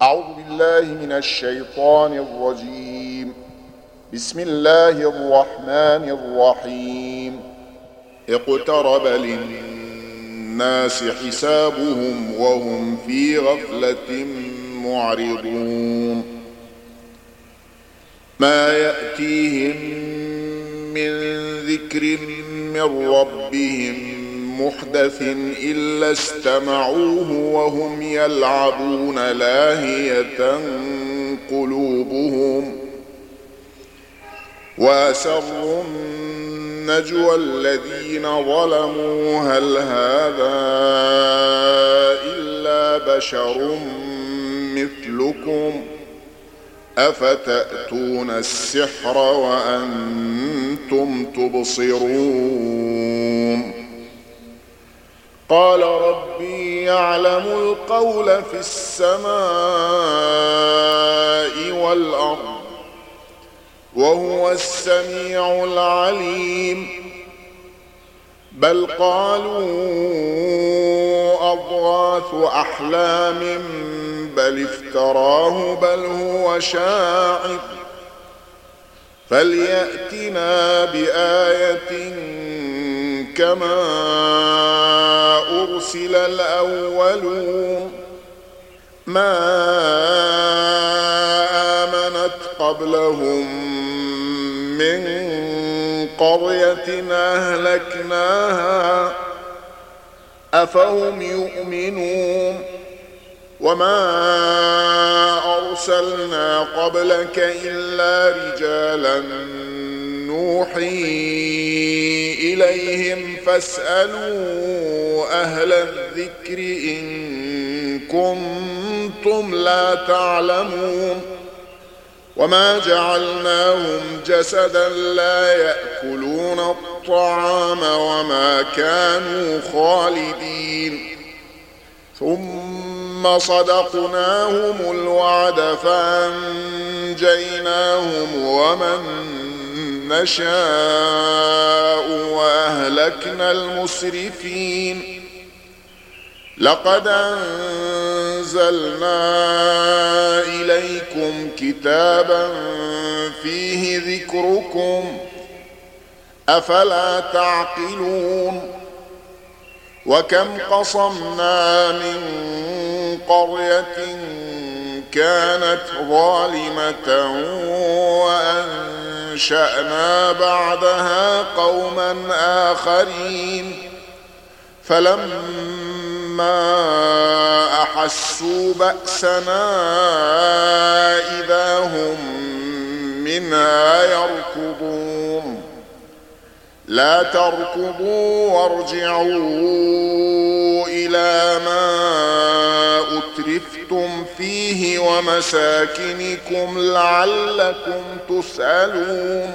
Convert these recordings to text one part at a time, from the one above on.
أعوذ بالله من الشيطان الرجيم. بسم الله الرحمن الرحيم. اقترب للناس حسابهم وهم في غفلة معرضون. ما يأتيهم من ذكر من ربهم محدث إلا استمعوه وهم يلعبون لاهية قلوبهم، وأسروا النجوى الذين ظلموا هل هذا إلا بشر مثلكم أفتأتون السحر وأنتم تبصرون. قال ربي يعلم القول في السماء والأرض وهو السميع العليم. بل قالوا أضغاث أحلام بل افتراه بل هو شاعر فليأتنا بآية كما أرسل الأولون. ما آمنت قبلهم من قرية أهلكناها أفهم يؤمنون. وما أرسلنا قبلك إلا رجالا نوحي إليهم فاسألوا أهل الذكر إن كنتم لا تعلمون. وما جعلناهم جسدا لا يأكلون الطعام وما كانوا خالدين. ثم صدقناهم الوعد فأنجيناهم ومن نشاء وأهلكنا المسرفين. لقد أنزلنا إليكم كتابا فيه ذكركم أفلا تعقلون. وكم قصمنا من قرية كانت ظالمة وأنشأنا بعدها قوما آخرين فلما أحسوا بأسنا إذا هم منها يركضون. لا تركضوا وارجعوا إلى ما أترفتم فيه ومساكنكم لعلكم تسألون.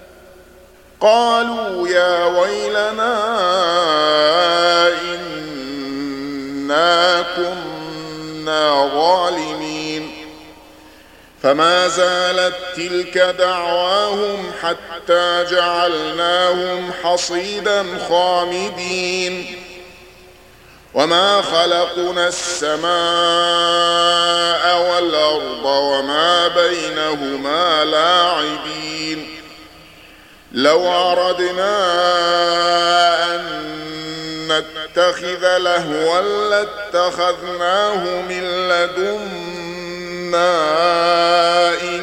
قالوا يا ويلنا إنا كنا ظالمين. فما زالت تلك دعواهم حتى جعلناهم حصيدا خامدين. وما خلقنا السماء والأرض وما بينهما لاعبين. لو أردنا أن نتخذ لهوا لاتخذناه من لدنا إن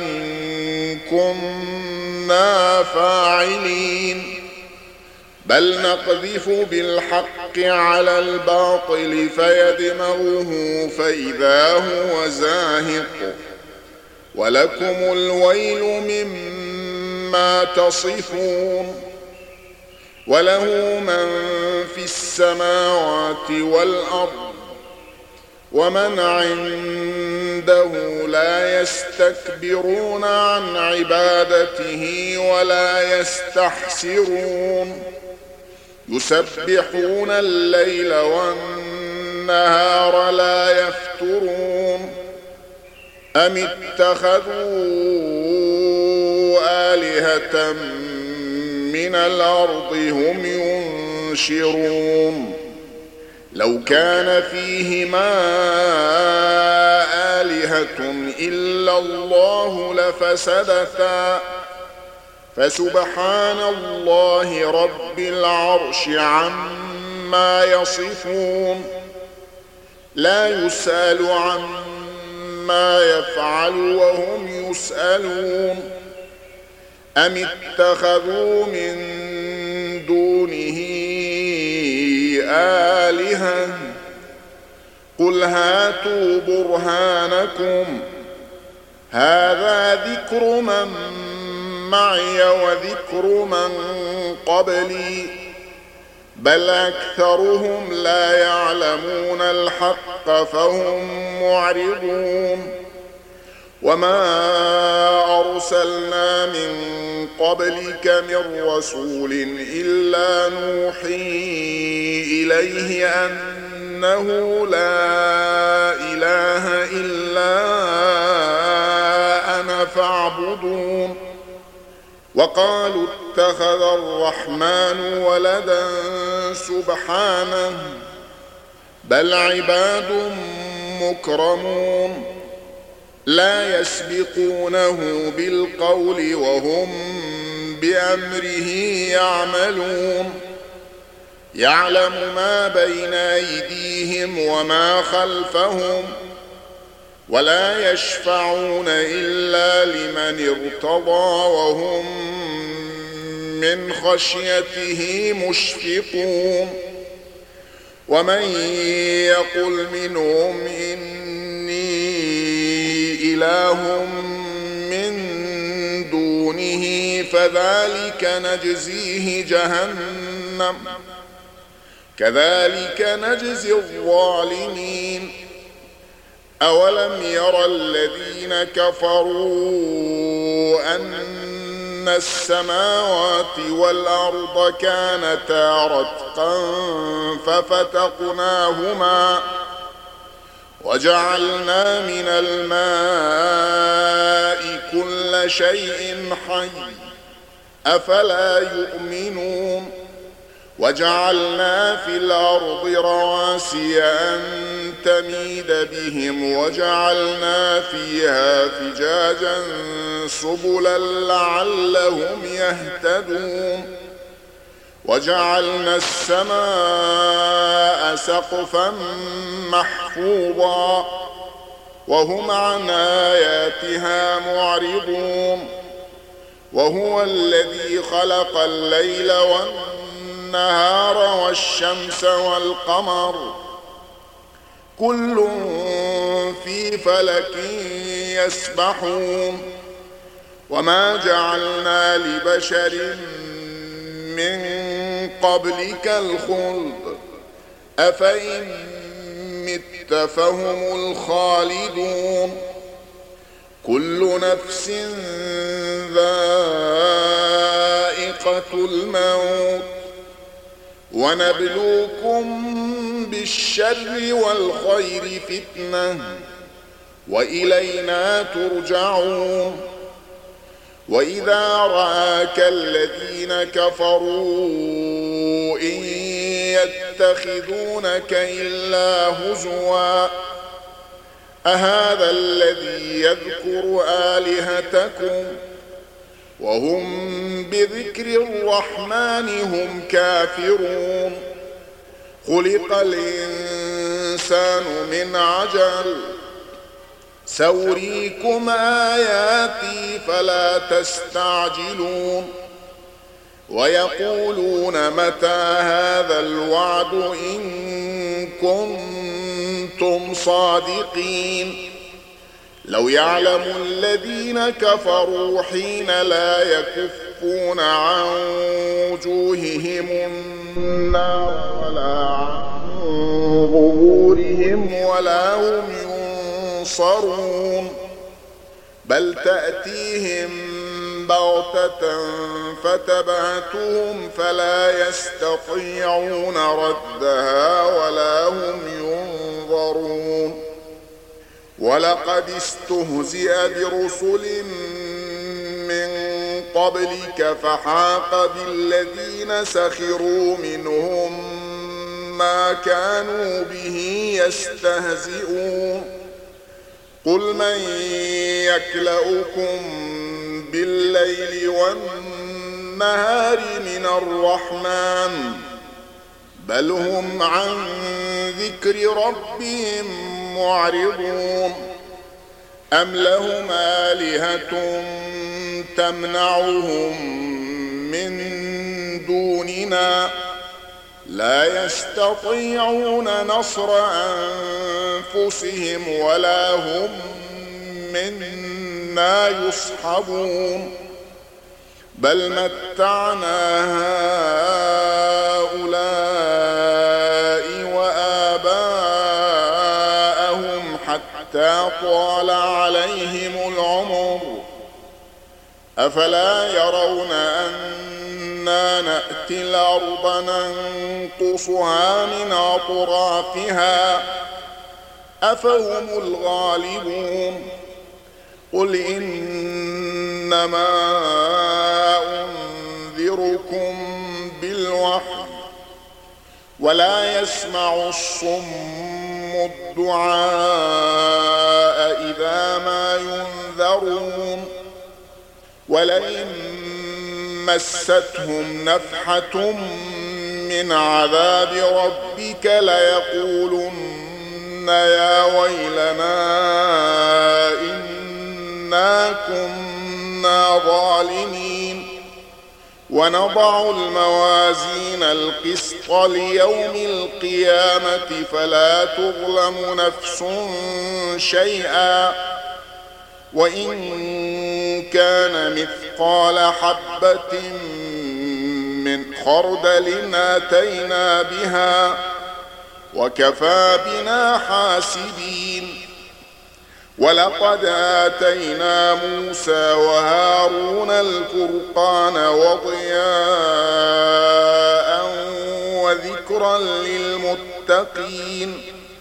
كنا فاعلين. بل نقذف بالحق على الباطل فيدمغه فإذا هو زاهق ولكم الويل مما تصفون. وله من في السماوات والأرض ومن عنده لا يستكبرون عن عبادته ولا يستحسرون. يسبحون الليل والنهار لا يفترون. أم اتخذوا آلهة من الأرض هم ينشرون. لو كان فيهما آلهة آلهة إلا الله لفسدتا فسبحان الله رب العرش عما يصفون لا يسأل عما يفعل وهم يسألون أم اتخذوا من دونه آلهة قل هاتوا برهانكم هذا ذكر من معي وذكر من قبلي بل أكثرهم لا يعلمون الحق فهم معرضون وما أرسلنا من قبلك من رسول إلا نوحي إليه أنه لا إله إلا أنا فاعبدون وقالوا اتخذ الرحمن ولدا سبحانه بل عباد مكرمون لا يسبقونه بالقول وهم بأمره يعملون يعلم ما بين أيديهم وما خلفهم ولا يشفعون إلا لمن ارتضى وهم من خشيته مشفقون ومن يقل منهم إني إله من دونه فذلك نجزيه جهنم كذلك نجزي الظالمين أولم يرى الذين كفروا أن السماوات والأرض كانتا رتقا ففتقناهما وجعلنا من الماء كل شيء حي أفلا يؤمنون وجعلنا في الأرض رواسي أن تميد بهم وجعلنا فيها فجاجا سبلا لعلهم يهتدون وجعلنا السماء سقفا محفوظا وهم عن آياتها معرضون وهو الذي خلق الليل والنهار والشمس والقمر كل في فلك يسبحون وما جعلنا لبشر من قبلك الخلد أفإن مت فهم الخالدون كل نفس ذائقة الموت ونبلوكم بالشر والخير فتنة وإلينا ترجعون وإذا رآك الذين كفروا إن يتخذونك إلا هزوا أهذا الذي يذكر آلهتكم وهم بذكر الرحمن هم كافرون خلق الإنسان من عجل سأريكم آياتي فلا تستعجلون ويقولون متى هذا الوعد إن كنتم صادقين لو يعلم الذين كفروا حين لا يكفون عن وجوههم النار ولا عن ظهورهم ولا هم ينصرون بل تأتيهم بغتة فتبهتهم فلا يستطيعون ردها ولا هم ينظرون ولقد استهزئ برسل من قبلك فحاق بالذين سخروا منهم ما كانوا به يستهزئون قل من يكلؤكم بالليل والنهار من الرحمن بل هم عن ذكر ربهم معرضون أم لهم آلهة تمنعهم من دوننا لا يستطيعون نصر أنفسهم ولا هم منا يصحبون بل متعنا هؤلاء وآباءهم حتى طال عليهم العمر أفلا يرون أنا نأتي الأرض ننقصها من أطرافها أفهم الغالبون قل إنما أنذركم بالوحي ولا يسمع الصم الدعاء إذا ما ينذرون ولئن مستهم نفحة من عذاب ربك ليقولن يا ويلنا إنا كنا ظالمين ونضع الموازين القسط ليوم القيامة فلا تظلم نفس شيئا وإن كان مثقال حبة من خردل أتينا بها وكفى بنا حاسبين ولقد آتينا موسى وهارون الفرقان وضياء وذكرا للمتقين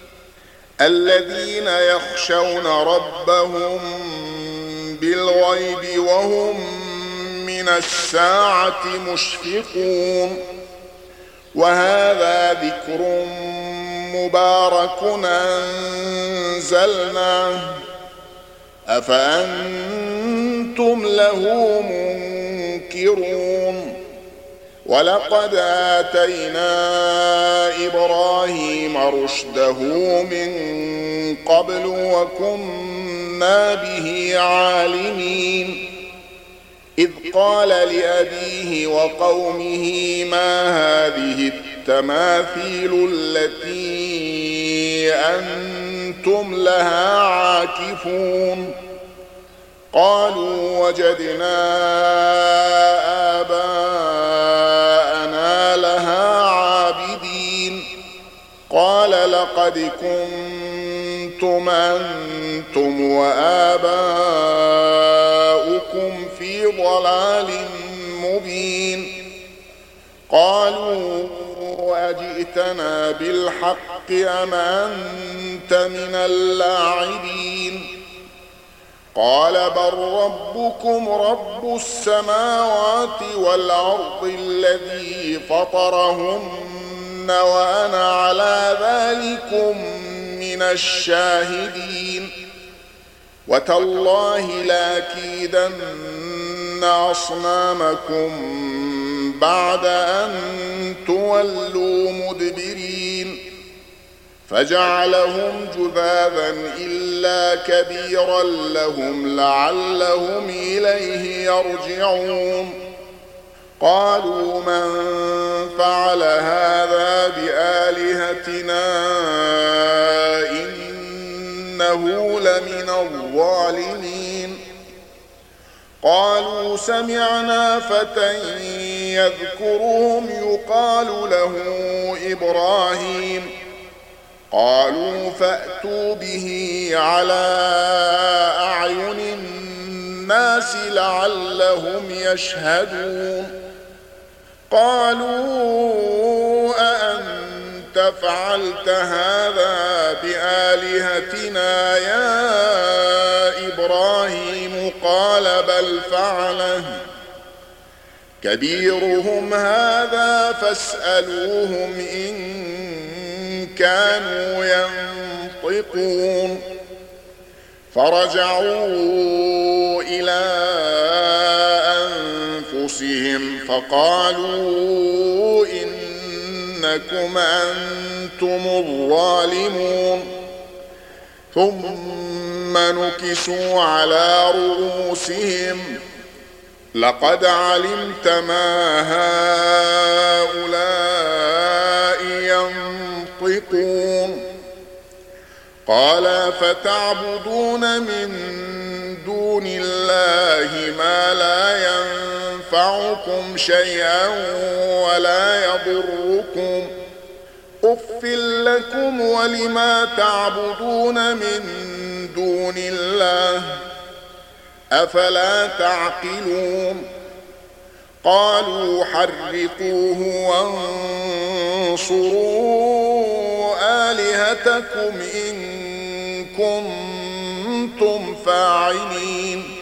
الذين يخشون ربهم بالغيب وهم من الساعة مشفقون وهذا ذكر مبارك أنزلناه أفأنتم له منكرون ولقد آتينا إبراهيم رشده من قبل وكنا به عالمين إذ قال لأبيه وقومه ما هذه التماثيل التي أنتم لها عاكفون قالوا وجدنا آباءنا لها عابدين قال لقد كنتم أنتم وآباؤكم في ضلال مبين قالوا أجئتنا بالحق أم أنت من اللاعبين قال بل ربكم رب السماوات والأرض الذي فطرهن وأنا على ذلكم من الشاهدين وتالله لأكيدن أصنامكم بعد أن تولوا مدبرين فجعلهم جذاذا إلا كبيرا لهم لعلهم إليه يرجعون قالوا من فعل هذا بآلهتنا إنه لمن الظالمين قالوا سمعنا فتى يذكرهم يقال له إبراهيم قالوا فأتوا به على أعين الناس لعلهم يشهدون قالوا أأنت فعلت هذا بآلهتنا يا إبراهيم قال بل فعله كبيرهم هذا فاسألوهم إن كانوا ينطقون فرجعوا إلى أنفسهم فقالوا إنكم أنتم الظالمون ثم نكسوا على رؤوسهم لقد علمت ما هؤلاء ينطقون قال فتعبدون من دون الله ما لا ينفعكم شيئا ولا يضركم أف لكم ولما تعبدون من دون الله أفلا تعقلون قالوا حرقوه وانصروا آلهتكم إن كنتم فاعلين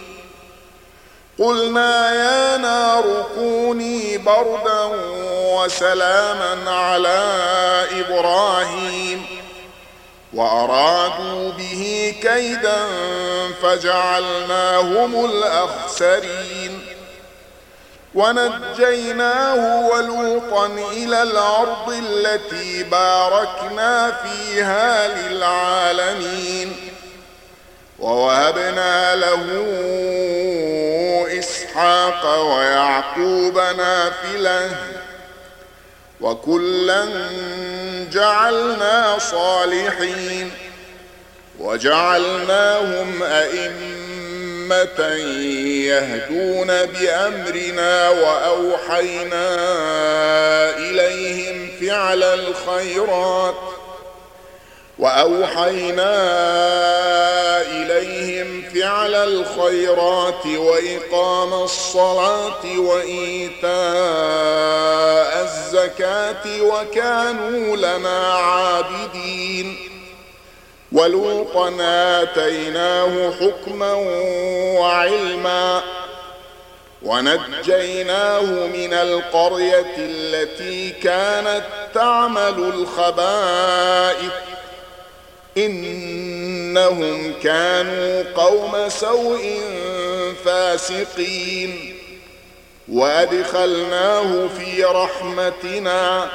قلنا يا نار كوني بردا وسلاما على إبراهيم وأرادوا به كيدا فجعلناهم الأخسرين ونجيناه ولوطا إلى الأرض التي باركنا فيها للعالمين ووهبنا له إسحاق ويعقوب نافلة وكلا جعلنا صالحين وجعلناهم أئمة يهدون بأمرنا وأوحينا إليهم فعل الخيرات وإقام الصلاة وإيتاء الزكاة وكانوا لنا عابدين ولوطا آتيناه حكما وعلما ونجيناه من القرية التي كانت تعمل الخبائث إنهم كانوا قوم سوء فاسقين وأدخلناه في رحمتنا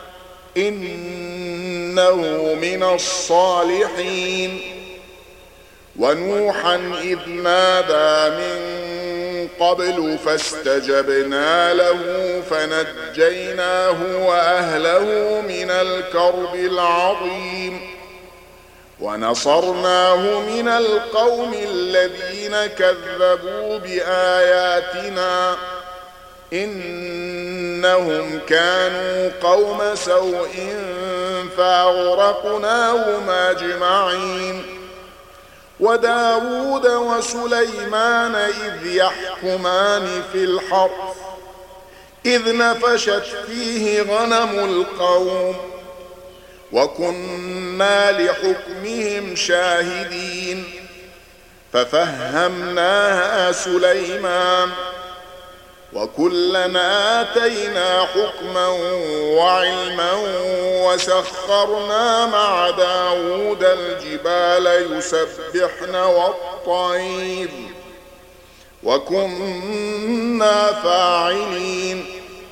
إنه من الصالحين ونوحا إذ نادى من قبل فاستجبنا له فنجيناه وأهله من الكرب العظيم ونصرناه من القوم الذين كذبوا بآياتنا إنهم كانوا قوم سوء فأغرقناهم أجمعين وداود وسليمان إذ يحكمان في الحرث إذ نفشت فيه غنم القوم وكنا لحكمهم شاهدين ففهمناها سليمان وكلنا آتينا حكما وعلما وسخرنا مع داود الجبال يسبحن والطير وكنا فاعلين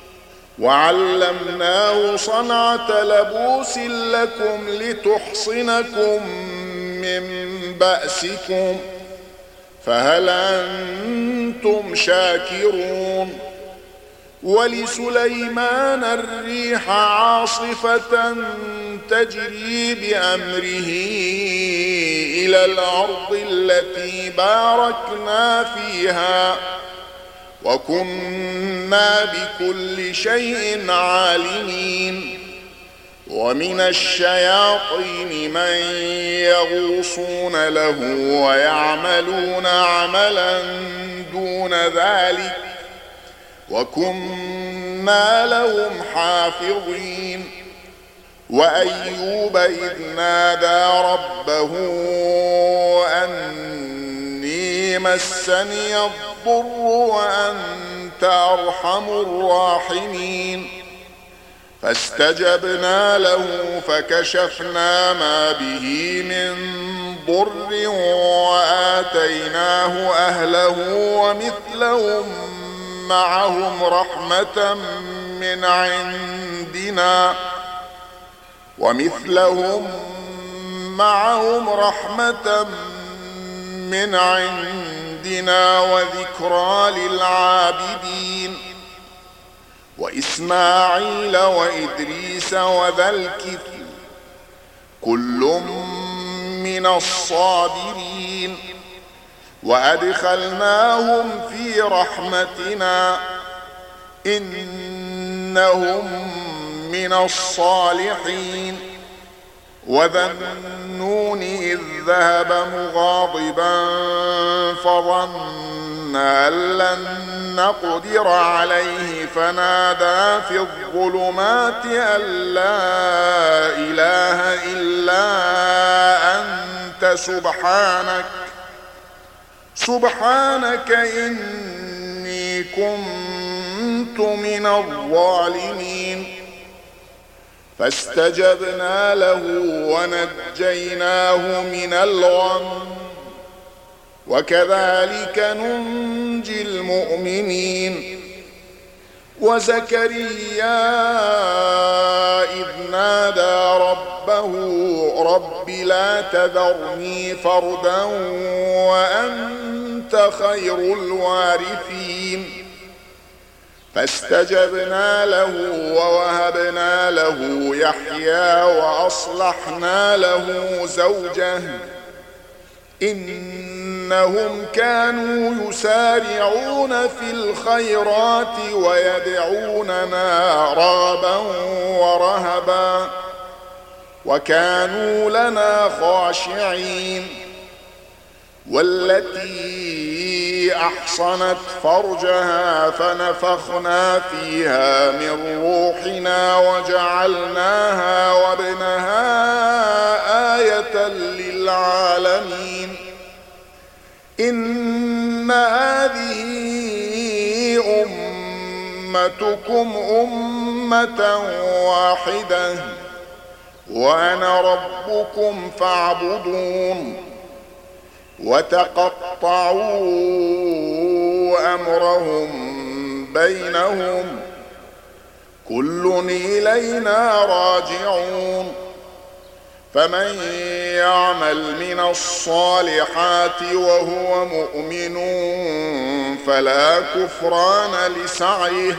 وعلمناه صنعة لبوس لكم لتحصنكم من بأسكم فهل أنتم شاكرون ولسليمان الريح عاصفة تجري بأمره إلى الأرض التي باركنا فيها وكنا بكل شيء عالمين ومن الشياطين من يغوصون له ويعملون عملا دون ذلك وكنا لهم حافظين وأيوب إذ نادى ربه أني مسني الضر وأنت أرحم الراحمين فاستجبنا له فكشفنا ما به من ضر وآتيناه أهله ومثلهم معهم رحمة من عندنا وذكرى للعابدين وإسماعيل وإدريس وذا الكفل كل من الصابرين وأدخلناهم في رحمتنا إنهم من الصالحين وذا النون إذ ذهب مغاضبا فظن أن لن نقدر عليه فنادى في الظلمات أن لا إله إلا أنت سبحانك إني كنت من الظالمين فاستجبنا له ونجيناه من الغم وكذلك ننجي المؤمنين وزكريا إذ نادى ربه رب لا تذرني فردا وأنت خير الوارثين فاستجبنا له ووهبنا له يحيى وأصلحنا له زوجه إنهم كانوا يسارعون في الخيرات ويدعوننا رغبا ورهبا وكانوا لنا خاشعين والتي أحصنت فرجها فنفخنا فيها من روحنا وجعلناها وابنها آية للعالمين إن هذه أمتكم أمة واحدة وأنا ربكم فاعبدون وتقطعوا أمرهم بينهم كل إلينا راجعون فمن يعمل من الصالحات وهو مؤمن فلا كفران لسعيه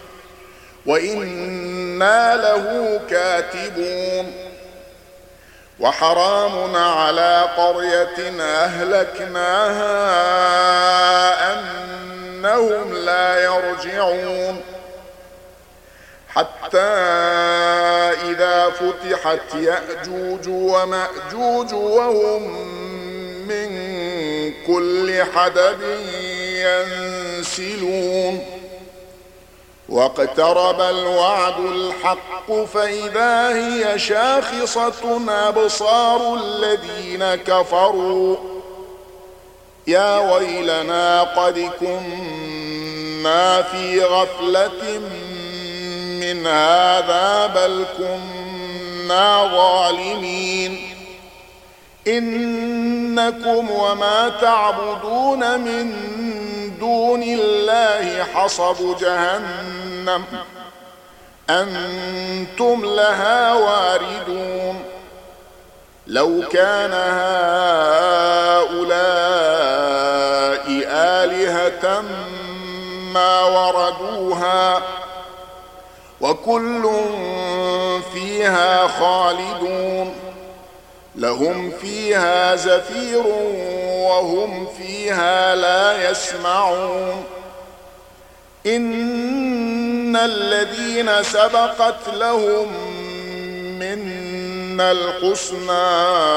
وإنا له كاتبون وحرام على قرية أهلكناها أنهم لا يرجعون حتى إذا فتحت يأجوج ومأجوج وهم من كل حدب ينسلون واقترب الوعد الحق فإذا هي شاخصة أبصار الذين كفروا يا ويلنا قد كنا في غفلة من هذا بل كنا ظالمين إنكم وما تعبدون من دون الله حصب جهنم أنتم لها واردون لو كان هؤلاء آلهة ما وردوها وكل فيها خالدون لهم فيها زفير وهم فيها لا يسمعون إن الذين سبقت لهم منا الحسنى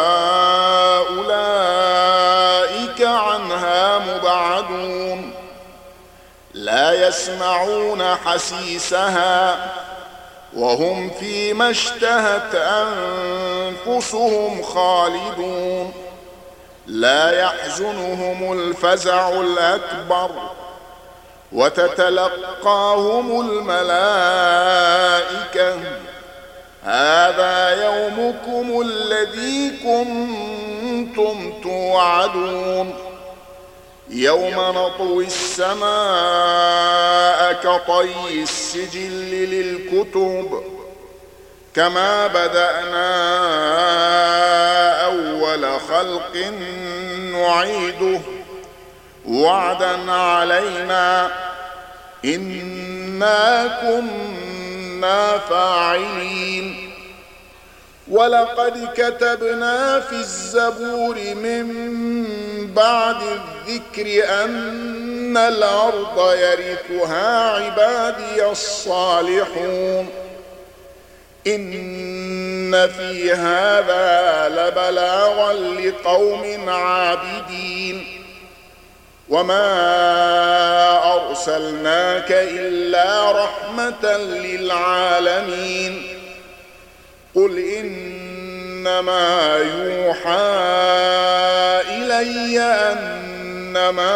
أولئك عنها مبعدون لا يسمعون حسيسها وهم فيما اشتهت أنفسهم خالدون لا يحزنهم الفزع الأكبر وتتلقاهم الملائكة هذا يومكم الذي كنتم توعدون يوم نطوي السماء كطي السجل للكتب كما بدأنا أول خلق نعيده وعدا علينا إنا كنا فاعلين ولقد كتبنا في الزبور من بعد الذكر أن الأرض يرثها عبادي الصالحون إن في هذا لبلاغا لقوم عابدين وما أرسلناك إلا رحمة للعالمين قل إنما يوحى إلي أنما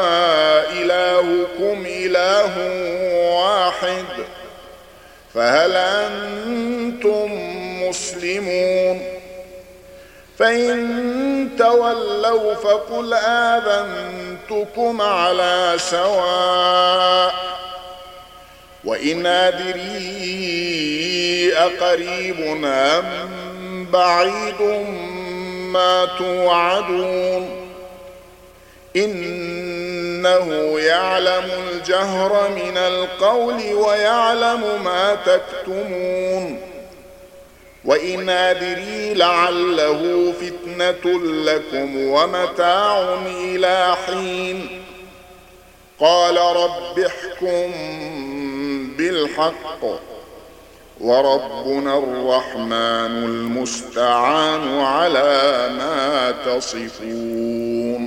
إلهكم إله واحد فهل أنتم مسلمون فإن تولوا فقل آذنتكم على سواء وإن أدري أقريب أم بعيد ما توعدون إنه يعلم الجهر من القول ويعلم ما تكتمون وإن أدري لعله فتنة لكم ومتاع إلى حين قال رب احكم بالحق وربنا الرحمن المستعان على ما تصفون.